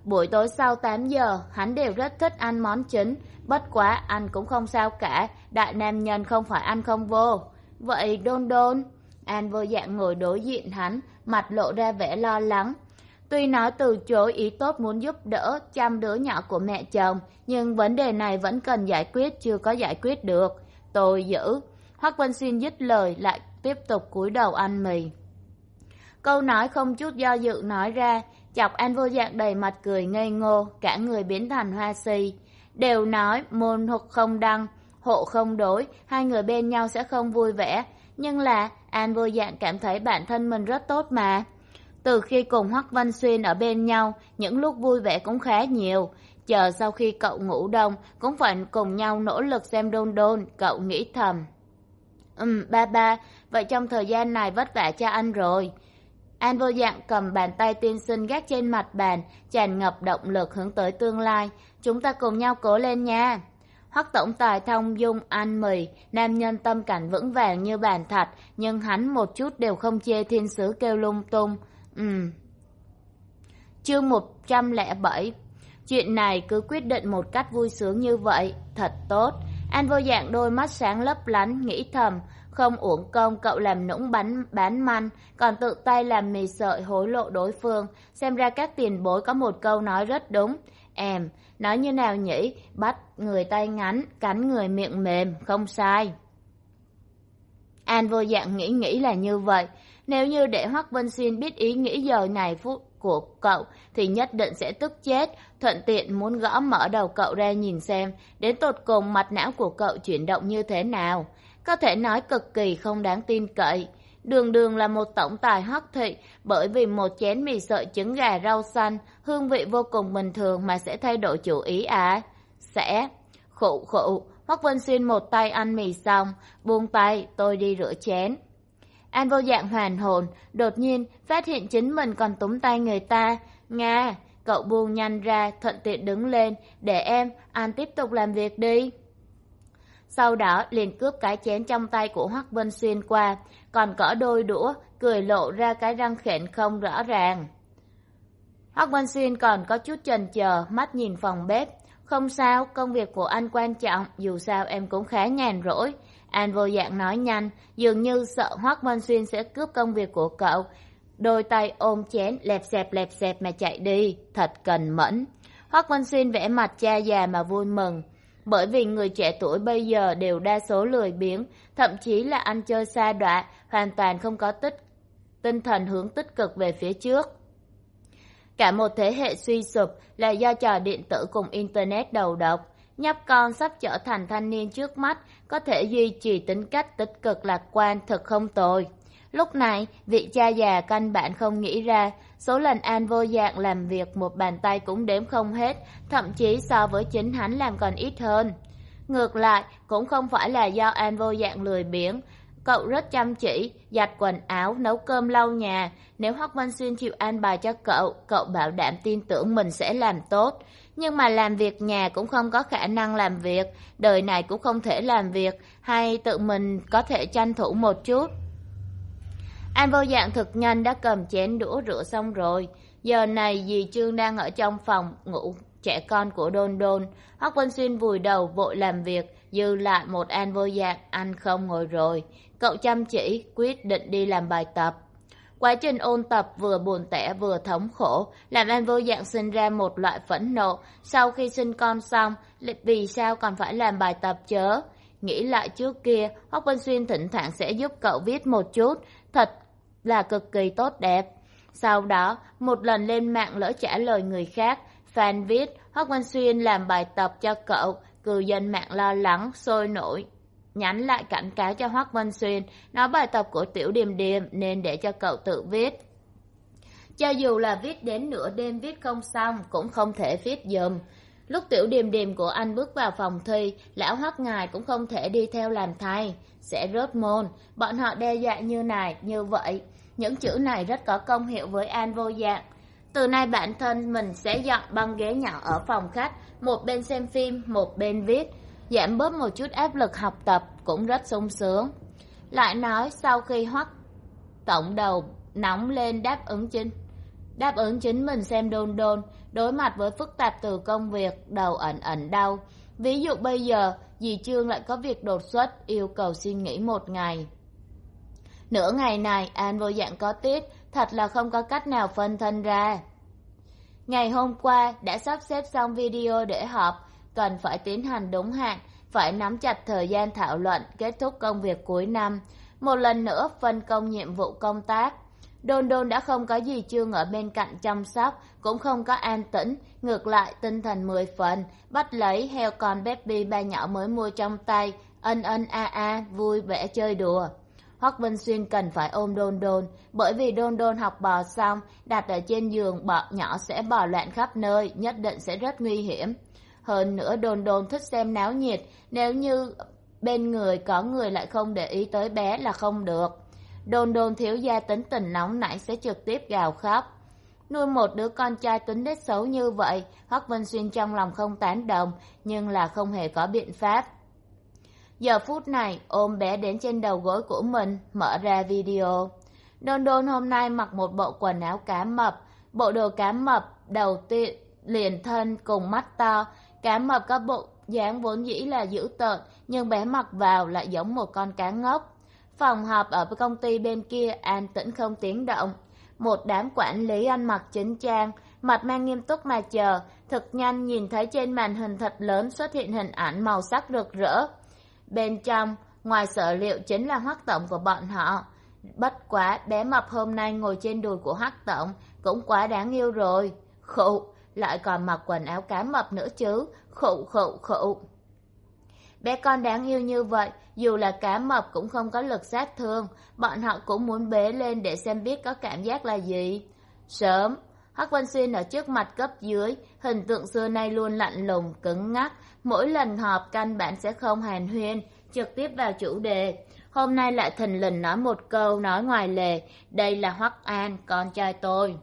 Buổi tối sau tám giờ, hắn đều rất thích ăn món chính, bất quá ăn cũng không sao cả, đại nam nhân không phải ăn không vô. Vậy Đôn Đôn? An Vô Dạng ngồi đối diện hắn, mặt lộ ra vẻ lo lắng. Tuy nó từ chối ý tốt muốn giúp đỡ chăm đứa nhỏ của mẹ chồng, nhưng vấn đề này vẫn cần giải quyết, chưa có giải quyết được. Tôi giữ. Hoắc Vân Xuyên dứt lời lại tiếp tục cúi đầu ăn mì. Câu nói không chút do dự nói ra, chọc An Vô Dạng đầy mặt cười ngây ngô, cả người biến thành hoa si. Đều nói môn hoặc không đăng, hộ không đối, hai người bên nhau sẽ không vui vẻ. Nhưng là An Vô Dạng cảm thấy bản thân mình rất tốt mà. Từ khi cùng Hoắc Vân Xuyên ở bên nhau, những lúc vui vẻ cũng khá nhiều. Chờ sau khi cậu ngủ đông, cũng phải cùng nhau nỗ lực xem Đôn Đôn, cậu nghĩ thầm. Ừm, ba ba, vậy trong thời gian này vất vả cho anh rồi. An Vô Dạng cầm bàn tay tiên sinh gác trên mặt bàn, tràn ngập động lực hướng tới tương lai. Chúng ta cùng nhau cố lên nha. Hoắc tổng tài thông dung ăn mì, nam nhân tâm cảnh vững vàng như bàn thạch, nhưng hắn một chút đều không chê thiên sứ kêu lung tung. Ừm. Chương một trăm lẻ bảy. Chuyện này cứ quyết định một cách vui sướng như vậy, thật tốt. An Vô Dạng đôi mắt sáng lấp lánh, nghĩ thầm, không uổng công cậu làm nũng bánh bán manh, còn tự tay làm mì sợi hối lộ đối phương. Xem ra các tiền bối có một câu nói rất đúng. Em, nói như nào nhỉ? Bắt người tay ngắn, cắn người miệng mềm, không sai. An Vô Dạng nghĩ nghĩ là như vậy. Nếu như để Hoắc Vân Xuyên biết ý nghĩ giờ này phút của cậu thì nhất định sẽ tức chết, thuận tiện muốn gõ mở đầu cậu ra nhìn xem đến tột cùng mặt não của cậu chuyển động như thế nào. Có thể nói cực kỳ không đáng tin cậy. Đường đường là một tổng tài Hoắc thị, bởi vì một chén mì sợi trứng gà rau xanh, hương vị vô cùng bình thường mà sẽ thay đổi chủ ý à? Sẽ. Khụ khụ, Hoắc Vân Xuyên một tay ăn mì xong, buông tay, tôi đi rửa chén. An Vô Dạng hoàn hồn, đột nhiên phát hiện chính mình còn túm tay người ta. Nga, cậu buông nhanh ra, thuận tiện đứng lên, để em, anh tiếp tục làm việc đi. Sau đó liền cướp cái chén trong tay của Hoắc Vân Xuyên qua, còn cỏ đôi đũa, cười lộ ra cái răng khểnh không rõ ràng. Hoắc Vân Xuyên còn có chút chần chờ, mắt nhìn phòng bếp. Không sao, công việc của anh quan trọng, dù sao em cũng khá nhàn rỗi. An Vô Dạng nói nhanh, dường như sợ Hoắc Vân Xuyên sẽ cướp công việc của cậu. Đôi tay ôm chén, lẹp xẹp lẹp xẹp mà chạy đi, thật cần mẫn. Hoắc Vân Xuyên vẽ mặt cha già mà vui mừng. Bởi vì người trẻ tuổi bây giờ đều đa số lười biếng, thậm chí là ăn chơi sa đọa, hoàn toàn không có tích tinh thần hướng tích cực về phía trước. Cả một thế hệ suy sụp là do trò điện tử cùng Internet đầu độc. Nhóc con sắp trở thành thanh niên trước mắt, có thể duy trì tính cách tích cực lạc quan thật không tồi. Lúc này, vị cha già căn bản không nghĩ ra, số lần An Vô Dạng làm việc một bàn tay cũng đếm không hết, thậm chí so với chính hắn làm còn ít hơn. Ngược lại, cũng không phải là do An Vô Dạng lười biếng. Cậu rất chăm chỉ, giặt quần áo, nấu cơm lau nhà. Nếu Hoắc Vân Xuyên chịu an bài cho cậu, cậu bảo đảm tin tưởng mình sẽ làm tốt. Nhưng mà làm việc nhà cũng không có khả năng làm việc, đời này cũng không thể làm việc, hay tự mình có thể tranh thủ một chút. An Vô Dạng thực nhân đã cầm chén đũa rửa xong rồi. Giờ này dì Trương đang ở trong phòng ngủ trẻ con của Đôn Đôn. Hoắc Vân Xuyên vùi đầu vội làm việc, dư lại một An Vô Dạng ăn không ngồi rồi. Cậu chăm chỉ quyết định đi làm bài tập. Quá trình ôn tập vừa buồn tẻ vừa thống khổ, làm An Vô Dạng sinh ra một loại phẫn nộ. Sau khi sinh con xong, vì sao còn phải làm bài tập chớ? Nghĩ lại trước kia, Hoắc Vân Xuyên thỉnh thoảng sẽ giúp cậu viết một chút, thật là cực kỳ tốt đẹp. Sau đó, một lần lên mạng lỡ trả lời người khác, fan viết Hoắc Vân Xuyên làm bài tập cho cậu, cư dân mạng lo lắng, sôi nổi. Nhắn lại cảnh cáo cho Hoắc Vân Xuyên, nói bài tập của Tiểu Điềm Điềm nên để cho cậu tự viết. Cho dù là viết đến nửa đêm viết không xong, cũng không thể viết dùm. Lúc Tiểu Điềm Điềm của anh bước vào phòng thi, lão Hoắc ngài cũng không thể đi theo làm thầy, sẽ rớt môn. Bọn họ đe dọa như này, như vậy. Những chữ này rất có công hiệu với An Vô Dạng. Từ nay bản thân mình sẽ dọn băng ghế nhỏ ở phòng khách, một bên xem phim, một bên viết. Giảm bớt một chút áp lực học tập cũng rất sung sướng. Lại nói sau khi Hoắc tổng đầu nóng lên đáp ứng trên đáp ứng chính mình xem đôn đôn. Đối mặt với phức tạp từ công việc, đầu ẩn ẩn đau. Ví dụ bây giờ, dì Trương lại có việc đột xuất, yêu cầu xin nghỉ một ngày. Nửa ngày này, An vô dạng có tiết, thật là không có cách nào phân thân ra. Ngày hôm qua, đã sắp xếp xong video để họp, cần phải tiến hành đúng hạn, phải nắm chặt thời gian thảo luận, kết thúc công việc cuối năm. Một lần nữa phân công nhiệm vụ công tác. Đôn đôn đã không có gì Trương ở bên cạnh chăm sóc, cũng không có an tĩnh, ngược lại tinh thần mười phần, bắt lấy heo con Baby ba nhỏ mới mua trong tay, ân ân a a, vui vẻ chơi đùa. Hoắc Vân Xuyên cần phải ôm đôn đôn, bởi vì đôn đôn học bò xong, đặt ở trên giường bọ nhỏ sẽ bò loạn khắp nơi, nhất định sẽ rất nguy hiểm. Hơn nữa đôn đôn thích xem náo nhiệt, nếu như bên người có người lại không để ý tới bé là không được. Đôn đôn thiếu gia tính tình nóng nảy sẽ trực tiếp gào khóc. Nuôi một đứa con trai tính nết xấu như vậy, Hoắc Vân Xuyên trong lòng không tán đồng, nhưng là không hề có biện pháp. Giờ phút này, ôm bé đến trên đầu gối của mình, mở ra video. Đôn đôn hôm nay mặc một bộ quần áo cá mập, bộ đồ cá mập, đầu tiên liền thân cùng mắt to. Cá mập có bộ dáng vốn dĩ là dữ tợn, nhưng bé mặc vào lại giống một con cá ngốc. Phòng họp ở công ty bên kia an tĩnh không tiếng động. Một đám quản lý ăn mặc chính trang, mặt mang nghiêm túc mà chờ. Thực nhanh nhìn thấy trên màn hình thật lớn xuất hiện hình ảnh màu sắc rực rỡ. Bên trong, ngoài sở liệu chính là Hoắc tổng của bọn họ. Bất quá, bé mập hôm nay ngồi trên đùi của Hoắc tổng cũng quá đáng yêu rồi. Khụ, lại còn mặc quần áo cá mập nữa chứ. Khụ khụ khụ. Bé con đáng yêu như vậy, dù là cá mập cũng không có lực sát thương, bọn họ cũng muốn bế lên để xem biết có cảm giác là gì. Sớm, Hoắc Vân Xuyên ở trước mặt cấp dưới, hình tượng xưa nay luôn lạnh lùng, cứng ngắc, mỗi lần họp căn bản sẽ không hàn huyên, trực tiếp vào chủ đề. Hôm nay lại thình lình nói một câu nói ngoài lề, đây là Hoắc An, con trai tôi.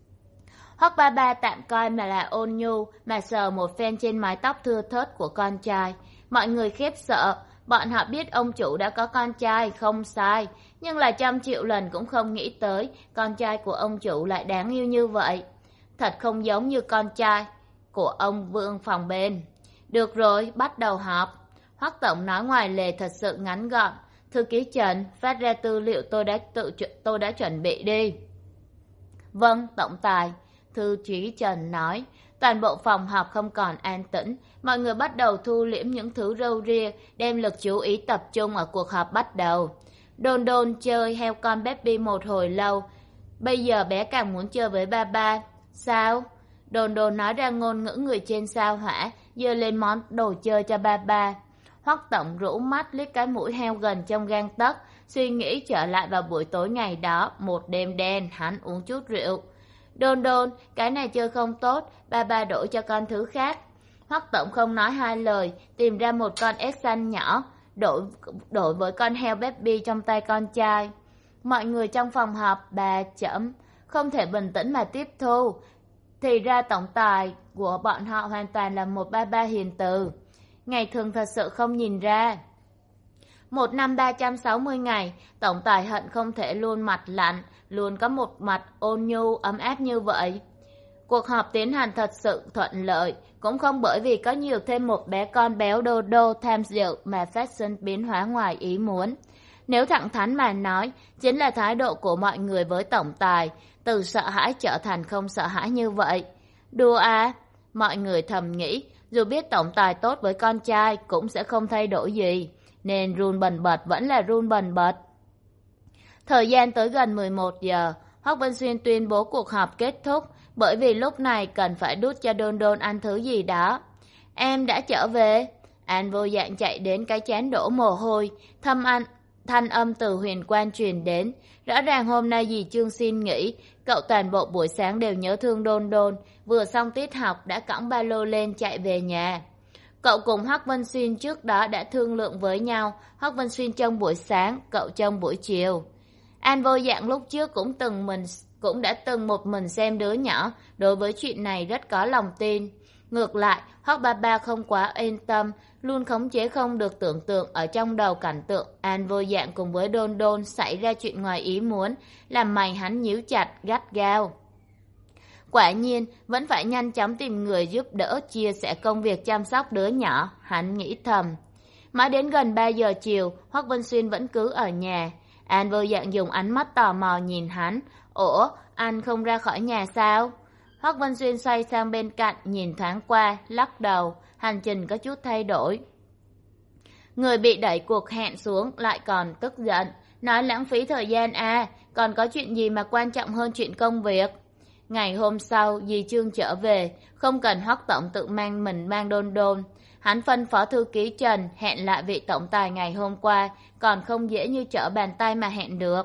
Hoắc ba ba tạm coi mà là ôn nhu, mà sờ một phen trên mái tóc thưa thớt của con trai. Mọi người khiếp sợ, bọn họ biết ông chủ đã có con trai, không sai, nhưng là trăm triệu lần cũng không nghĩ tới con trai của ông chủ lại đáng yêu như vậy. Thật không giống như con trai của ông Vương phòng bên. Được rồi, bắt đầu họp. Hoắc tổng nói ngoài lề thật sự ngắn gọn. Thư ký Trần, phát ra tư liệu tôi đã tự tôi đã chuẩn bị đi. Vâng, tổng tài. Thư ký Trần nói. Toàn bộ phòng họp không còn an tĩnh, mọi người bắt đầu thu liễm những thứ râu ria, đem lực chú ý tập trung ở cuộc họp bắt đầu. Đôn đôn chơi heo con Baby một hồi lâu, bây giờ bé càng muốn chơi với ba ba. Sao? Đôn đôn nói ra ngôn ngữ người trên sao hỏa, giơ lên món đồ chơi cho ba ba. Hoắc tổng rũ mắt liếc cái mũi heo gần trong gang tấc, suy nghĩ trở lại vào buổi tối ngày đó, một đêm đen, hắn uống chút rượu. Đôn đôn, cái này chơi không tốt, ba ba đổi cho con thứ khác. Hoắc tổng không nói hai lời, tìm ra một con ếch xanh nhỏ, đổi, đổi với con heo Baby trong tay con trai. Mọi người trong phòng họp, bà chấm, không thể bình tĩnh mà tiếp thu. Thì ra tổng tài của bọn họ hoàn toàn là một ba ba hiền từ. Ngày thường thật sự không nhìn ra. Một năm ba trăm sáu mươi ngày, tổng tài hận không thể luôn mặt lạnh, luôn có một mặt ôn nhu, ấm áp như vậy. Cuộc họp tiến hành thật sự thuận lợi, cũng không bởi vì có nhiều thêm một bé con béo đô đô tham dự mà phát sinh biến hóa ngoài ý muốn. Nếu thẳng thắn mà nói, chính là thái độ của mọi người với tổng tài, từ sợ hãi trở thành không sợ hãi như vậy. Đùa à? Mọi người thầm nghĩ, dù biết tổng tài tốt với con trai cũng sẽ không thay đổi gì, nên run bần bật vẫn là run bần bật. Thời gian tới gần mười một giờ, Hoắc Vân Xuyên tuyên bố cuộc họp kết thúc, bởi vì lúc này cần phải đút cho đôn đôn ăn thứ gì đó. Em đã trở về. An vô dạng chạy đến cái chán đổ mồ hôi, thâm ăn, thanh âm từ Huyền Quan truyền đến. Rõ ràng hôm nay dì Trương xin nghỉ, cậu toàn bộ buổi sáng đều nhớ thương đôn đôn, vừa xong tiết học đã cõng ba lô lên chạy về nhà. Cậu cùng Hoắc Vân Xuyên trước đó đã thương lượng với nhau, Hoắc Vân Xuyên trong buổi sáng, cậu trong buổi chiều. An vô dạng lúc trước cũng từng mình cũng đã từng một mình xem đứa nhỏ, đối với chuyện này rất có lòng tin. Ngược lại, Hoắc ba ba không quá yên tâm, luôn khống chế không được tưởng tượng ở trong đầu cảnh tượng An vô dạng cùng với đôn đôn xảy ra chuyện ngoài ý muốn, làm mày hắn nhíu chặt, gắt gao. Quả nhiên, vẫn phải nhanh chóng tìm người giúp đỡ chia sẻ công việc chăm sóc đứa nhỏ, hắn nghĩ thầm. Mãi đến gần ba giờ chiều, Hoắc Vân Xuyên vẫn cứ ở nhà. An Vô Dạng dùng ánh mắt tò mò nhìn hắn. Ủa, anh không ra khỏi nhà sao? Hoắc Vân Xuyên xoay sang bên cạnh, nhìn thoáng qua, lắc đầu. Hành trình có chút thay đổi. Người bị đẩy cuộc hẹn xuống lại còn tức giận. Nói lãng phí thời gian à, còn có chuyện gì mà quan trọng hơn chuyện công việc? Ngày hôm sau, dì Trương trở về, không cần Hoắc tổng tự mang mình mang đôn đôn. Hắn phân phó thư ký Trần hẹn lại vị tổng tài ngày hôm qua, còn không dễ như trở bàn tay mà hẹn được.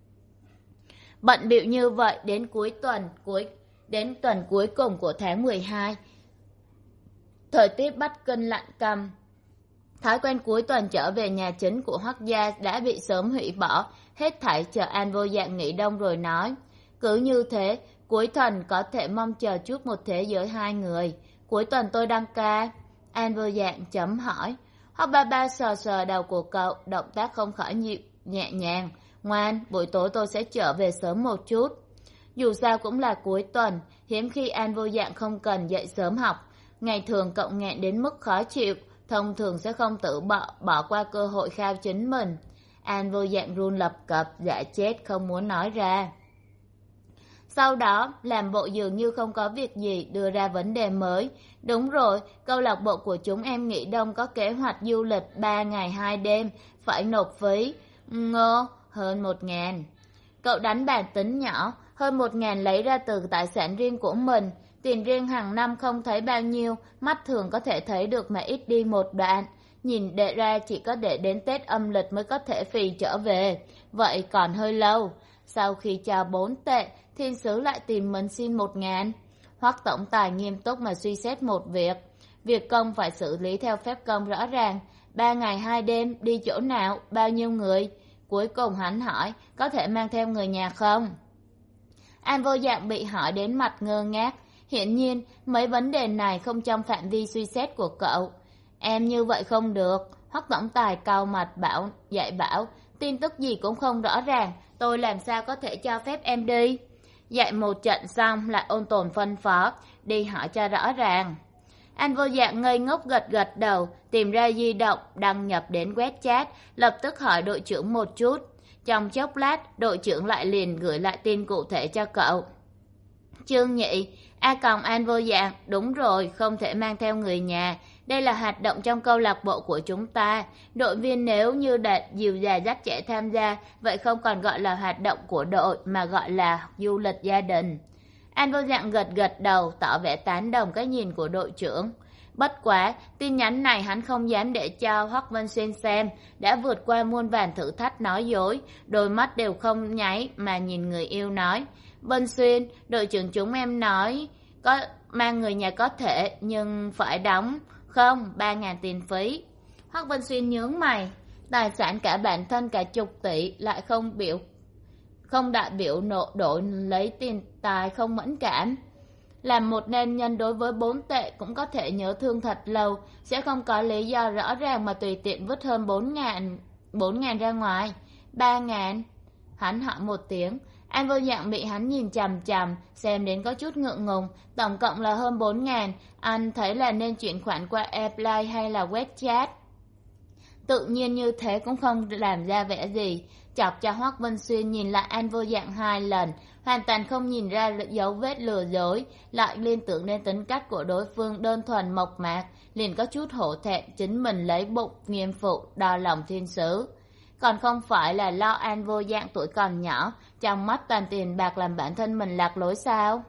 Bận bịu như vậy đến cuối tuần, cuối đến tuần cuối cùng của tháng mười hai. Thời tiết Bắc Kinh lạnh căm. Thói quen cuối tuần trở về nhà chính của Hoắc gia đã bị sớm hủy bỏ, hết thảy chờ An Vô Dạng nghỉ đông rồi nói. Cứ như thế, cuối tuần có thể mong chờ chút một thế giới hai người. Cuối tuần tôi đăng ca. An Vô Dạng chấm hỏi. Hoắc ba ba sờ sờ đầu của cậu, động tác không khỏi nhịu, nhẹ nhàng. Ngoan, buổi tối tôi sẽ trở về sớm một chút. Dù sao cũng là cuối tuần, hiếm khi An Vô Dạng không cần dậy sớm học. Ngày thường cậu nghẹn đến mức khó chịu, thông thường sẽ không tự bỏ, bỏ qua cơ hội khao chính mình. An Vô Dạng run lập cập, dạ chết không muốn nói ra. Sau đó, làm bộ dường như không có việc gì, đưa ra vấn đề mới. Đúng rồi, câu lạc bộ của chúng em nghỉ đông có kế hoạch du lịch ba ngày hai đêm, phải nộp phí. Ngô, hơn một ngàn. Cậu đánh bàn tính nhỏ, hơn một ngàn lấy ra từ tài sản riêng của mình. Tiền riêng hàng năm không thấy bao nhiêu, mắt thường có thể thấy được mà ít đi một đoạn. Nhìn đệ ra chỉ có để đến Tết âm lịch mới có thể phì trở về. Vậy còn hơi lâu. Sau khi cho bốn tệ, thiên sứ lại tìm mình xin một ngàn. Hoắc tổng tài nghiêm túc mà suy xét một việc. Việc công phải xử lý theo phép công rõ ràng. Ba ngày hai đêm, đi chỗ nào, bao nhiêu người? Cuối cùng hắn hỏi, có thể mang theo người nhà không? An Vô Dạng bị hỏi đến mặt ngơ ngác. Hiển nhiên, mấy vấn đề này không trong phạm vi suy xét của cậu. Em như vậy không được. Hoắc tổng tài cau mặt bảo, dạy bảo, tin tức gì cũng không rõ ràng, tôi làm sao có thể cho phép em đi? Dạy một trận xong lại ôn tồn phân phó, đi hỏi cho rõ ràng. An Vô Dạng ngây ngốc gật gật đầu, tìm ra di động, đăng nhập đến web chat, lập tức hỏi đội trưởng một chút. Trong chốc lát, đội trưởng lại liền gửi lại tin cụ thể cho cậu. Trương Nhị, A Còng An Vô Dạng, đúng rồi, không thể mang theo người nhà. Đây là hoạt động trong câu lạc bộ của chúng ta. Đội viên nếu như đạt dìu già dắt trẻ tham gia, vậy không còn gọi là hoạt động của đội mà gọi là du lịch gia đình. An Vô Dạng gật gật đầu, tỏ vẻ tán đồng cái nhìn của đội trưởng. Bất quá, tin nhắn này hắn không dám để cho Hoắc Vân Xuyên xem, đã vượt qua muôn vàn thử thách nói dối, đôi mắt đều không nháy mà nhìn người yêu nói. Vân Xuyên, đội trưởng chúng em nói, có mang người nhà có thể, nhưng phải đóng, không, ba ngàn tiền phí. Hoắc Vân Xuyên nhướng mày, tài sản cả bản thân cả chục tỷ lại không biểu, không đại biểu nộ đổi lấy tiền tài không mẫn cảm. Làm một nên nhân đối với bốn tệ cũng có thể nhớ thương thật lâu, sẽ không có lý do rõ ràng mà tùy tiện vứt hơn bốn ngàn, bốn ngàn ra ngoài. Ba ngàn? Hắn hỏi một tiếng. An Vô Dạng bị hắn nhìn chằm chằm, xem đến có chút ngượng ngùng, tổng cộng là hơn bốn ngàn, anh thấy là nên chuyển khoản qua Apply hay là web chat. Tự nhiên như thế cũng không làm ra vẻ gì, chọc cho Hoắc Vân Xuyên nhìn lại An Vô Dạng hai lần, hoàn toàn không nhìn ra dấu vết lừa dối, lại liên tưởng đến tính cách của đối phương đơn thuần mộc mạc, liền có chút hổ thẹn chính mình lấy bụng nghiêm phụ đo lòng thiên sứ. Còn không phải là lo An Vô Dạng tuổi còn nhỏ, trong mắt toàn tiền bạc làm bản thân mình lạc lối sao?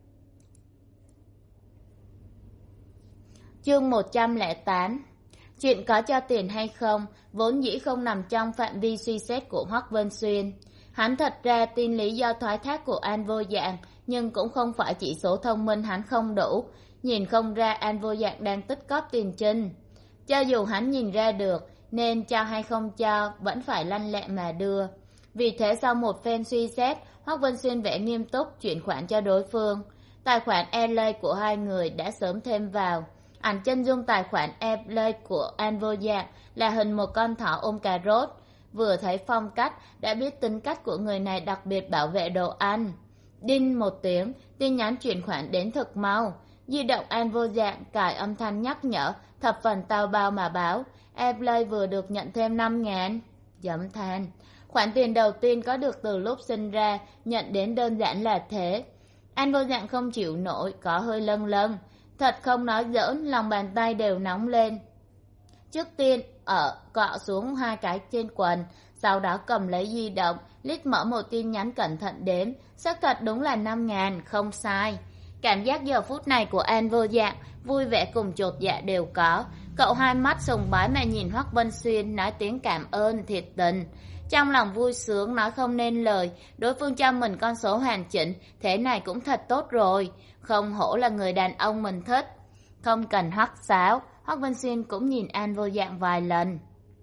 Chương một trăm lẻ tám. Chuyện có cho tiền hay không vốn dĩ không nằm trong phạm vi suy xét của Hoắc Vân Xuyên. Hắn thật ra tin lý do thoái thác của An Vô Dạng, nhưng cũng không phải chỉ số thông minh hắn không đủ, nhìn không ra An Vô Dạng đang tích cóp tiền trinh. Cho dù hắn nhìn ra được, nên cho hay không cho vẫn phải lanh lẹ mà đưa. Vì thế sau một phen suy xét, Hoắc Vân Xuyên vẻ nghiêm túc chuyển khoản cho đối phương. Tài khoản Airlay của hai người đã sớm thêm vào. Ảnh chân dung tài khoản Airlay của An Vô Dạng là hình một con thỏ ôm cà rốt. Vừa thấy phong cách đã biết tính cách của người này đặc biệt bảo vệ đồ ăn. Đinh một tiếng, tin nhắn chuyển khoản đến thực mau. Di động An vô dạng cài âm thanh nhắc nhở, thập phần tao bao mà báo. Airplay vừa được nhận thêm năm ngàn. Giấm than. Khoản tiền đầu tiên có được từ lúc sinh ra, nhận đến đơn giản là thế. An vô dạng không chịu nổi, có hơi lâng lâng. Thật không nói giỡn, lòng bàn tay đều nóng lên. Trước tiên, ở cọ xuống hai cái trên quần, sau đó cầm lấy di động, lít mở một tin nhắn cẩn thận đếm. Xác thật đúng là năm ngàn, không sai. Cảm giác giờ phút này của An vô dạng, vui vẻ cùng chột dạ đều có. Cậu hai mắt sùng bái mà nhìn Hoắc Vân Xuyên, nói tiếng cảm ơn thiệt tình. Trong lòng vui sướng nói không nên lời, đối phương cho mình con số hoàn chỉnh, thế này cũng thật tốt rồi. Không hổ là người đàn ông mình thích. Không cần hoắc sáo, Hoắc Vân Xuyên cũng nhìn An vô dạng vài lần.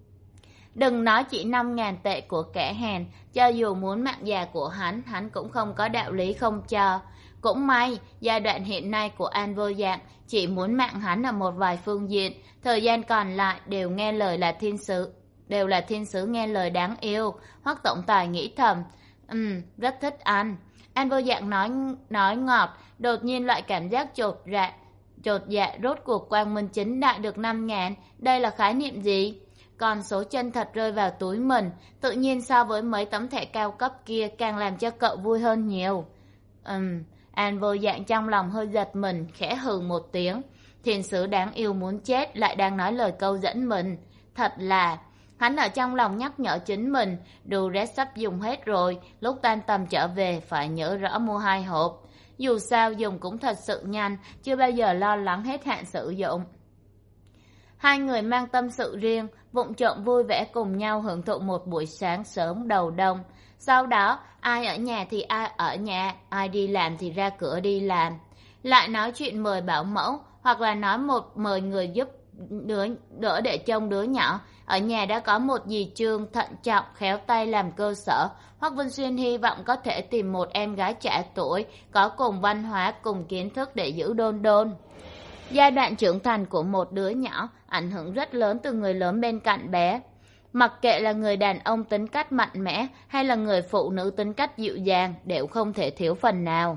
Đừng nói chỉ năm ngàn tệ của kẻ hèn, cho dù muốn mạng già của hắn, hắn cũng không có đạo lý không cho. Cũng may, giai đoạn hiện nay của An vô dạng chỉ muốn mạng hắn ở một vài phương diện, thời gian còn lại đều nghe lời là thiên sứ, đều là thiên sứ nghe lời đáng yêu. Hoắc tổng tài nghĩ thầm, ừm, rất thích anh. An vô dạng nói nói ngọt, đột nhiên loại cảm giác chột dạ, chột dạ rốt cuộc quang minh chính đại được năm ngàn, đây là khái niệm gì? Còn số chân thật rơi vào túi mình, tự nhiên so với mấy tấm thẻ cao cấp kia càng làm cho cậu vui hơn nhiều. Ừm, An vô dạng trong lòng hơi giật mình, khẽ hừ một tiếng. Thiên sứ đáng yêu muốn chết lại đang nói lời câu dẫn mình. Thật là, hắn ở trong lòng nhắc nhở chính mình, đồ rét sắp dùng hết rồi, lúc tan tầm trở về phải nhớ rõ mua hai hộp. Dù sao dùng cũng thật sự nhanh, chưa bao giờ lo lắng hết hạn sử dụng. Hai người mang tâm sự riêng, vụng trộm vui vẻ cùng nhau hưởng thụ một buổi sáng sớm đầu đông. Sau đó, ai ở nhà thì ai ở nhà, ai đi làm thì ra cửa đi làm. Lại nói chuyện mời bảo mẫu, hoặc là nói một mời người giúp đứa đỡ để trông đứa nhỏ. Ở nhà đã có một dì Trương thận trọng, khéo tay làm cơ sở. Hoắc Vân Xuyên hy vọng có thể tìm một em gái trẻ tuổi, có cùng văn hóa, cùng kiến thức để giữ đôn đôn. Giai đoạn trưởng thành của một đứa nhỏ ảnh hưởng rất lớn từ người lớn bên cạnh bé. Mặc kệ là người đàn ông tính cách mạnh mẽ hay là người phụ nữ tính cách dịu dàng đều không thể thiếu phần nào.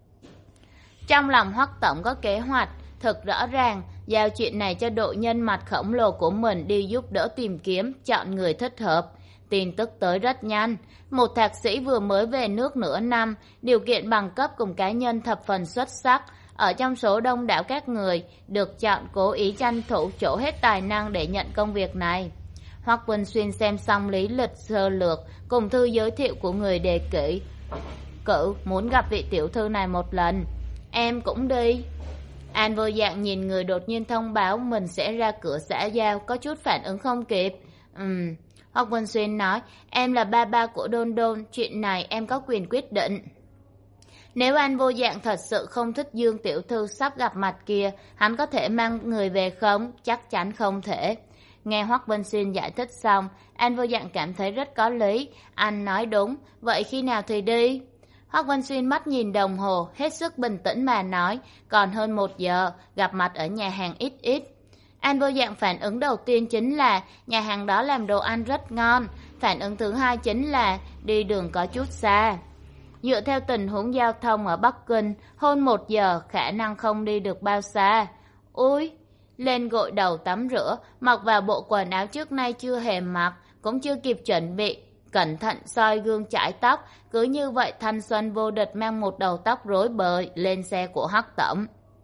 Trong lòng Hoắc tổng có kế hoạch thật rõ ràng, giao chuyện này cho đội nhân mặt khổng lồ của mình đi giúp đỡ tìm kiếm, chọn người thích hợp. Tin tức tới rất nhanh, một thạc sĩ vừa mới về nước nửa năm, điều kiện bằng cấp cùng cá nhân thập phần xuất sắc. Ở trong số đông đảo các người, được chọn cố ý tranh thủ chỗ hết tài năng để nhận công việc này. Hoắc Vân Xuyên xem xong lý lịch sơ lược cùng thư giới thiệu của người đề kỷ cử muốn gặp vị tiểu thư này một lần. Em cũng đi. An vô dạng nhìn người đột nhiên thông báo mình sẽ ra cửa xã giao, có chút phản ứng không kịp. Ừm, Hoắc Vân Xuyên nói, em là ba ba của Đôn Đôn, chuyện này em có quyền quyết định. Nếu An vô dạng thật sự không thích Dương tiểu thư sắp gặp mặt kia, hắn có thể mang người về không? Chắc chắn không thể. Nghe Hoắc Vân Xuyên giải thích xong, An vô dạng cảm thấy rất có lý. Anh nói đúng, vậy khi nào thì đi? Hoắc Vân Xuyên mắt nhìn đồng hồ, hết sức bình tĩnh mà nói, còn hơn một giờ, gặp mặt ở nhà hàng ít ít. An vô dạng phản ứng đầu tiên chính là nhà hàng đó làm đồ ăn rất ngon. Phản ứng thứ hai chính là đi đường có chút xa. Dựa theo tình huống giao thông ở Bắc Kinh, hơn một giờ khả năng không đi được bao xa. Ui, lên gội đầu tắm rửa, mặc vào bộ quần áo trước nay chưa hề mặc, cũng chưa kịp chuẩn bị, cẩn thận soi gương chải tóc, cứ như vậy thanh xuân vô địch mang một đầu tóc rối bời lên xe của Hoắc tổng.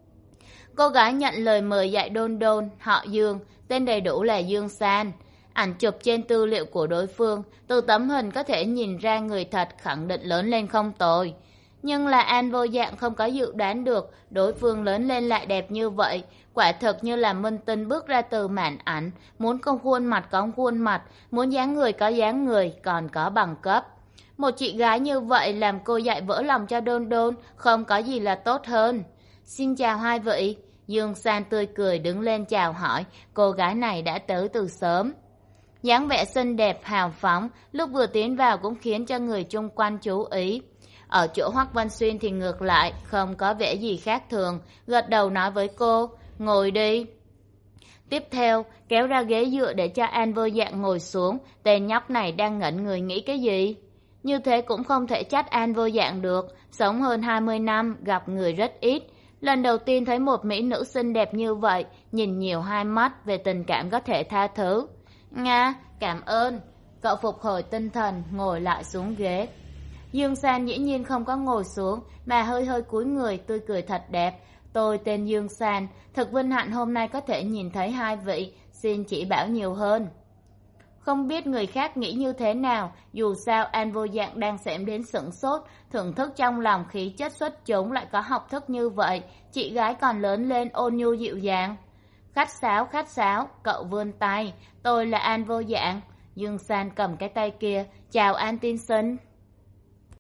Cô gái nhận lời mời dạy Đôn Đôn, họ Dương, tên đầy đủ là Dương San. Ảnh chụp trên tư liệu của đối phương, từ tấm hình có thể nhìn ra người thật, khẳng định lớn lên không tồi. Nhưng là An vô dạng không có dự đoán được đối phương lớn lên lại đẹp như vậy. Quả thực như là minh tinh bước ra từ màn ảnh, muốn có khuôn mặt có khuôn mặt, muốn dáng người có dáng người, còn có bằng cấp. Một chị gái như vậy làm cô dạy vỡ lòng cho Đôn Đôn, không có gì là tốt hơn. Xin chào hai vị. Dương San tươi cười đứng lên chào hỏi, cô gái này đã tới từ sớm. Dáng vẻ xinh đẹp hào phóng, lúc vừa tiến vào cũng khiến cho người chung quanh chú ý. Ở chỗ Hoắc Vân Xuyên thì ngược lại, không có vẻ gì khác thường, gật đầu nói với cô, ngồi đi. Tiếp theo, kéo ra ghế dựa để cho An vô dạng ngồi xuống, tên nhóc này đang ngẩn người nghĩ cái gì? Như thế cũng không thể trách An vô dạng được, Sống hơn hai mươi năm, gặp người rất ít. Lần đầu tiên thấy một mỹ nữ xinh đẹp như vậy, nhìn nhiều hai mắt về tình cảm có thể tha thứ. Nga, cảm ơn. Cậu phục hồi tinh thần, ngồi lại xuống ghế. Dương San dĩ nhiên không có ngồi xuống, mà hơi hơi cúi người, tươi cười thật đẹp. Tôi tên Dương San, thật vinh hạnh hôm nay có thể nhìn thấy hai vị, xin chỉ bảo nhiều hơn. Không biết người khác nghĩ như thế nào, dù sao An Vô Dạng đang xem đến sửng sốt, thưởng thức trong lòng khí chất xuất chúng lại có học thức như vậy, chị gái còn lớn lên ôn nhu dịu dàng. Khách sáo, khách sáo, cậu vươn tay, tôi là An Vô Dạng. Dương San cầm cái tay kia, chào An tiên sinh.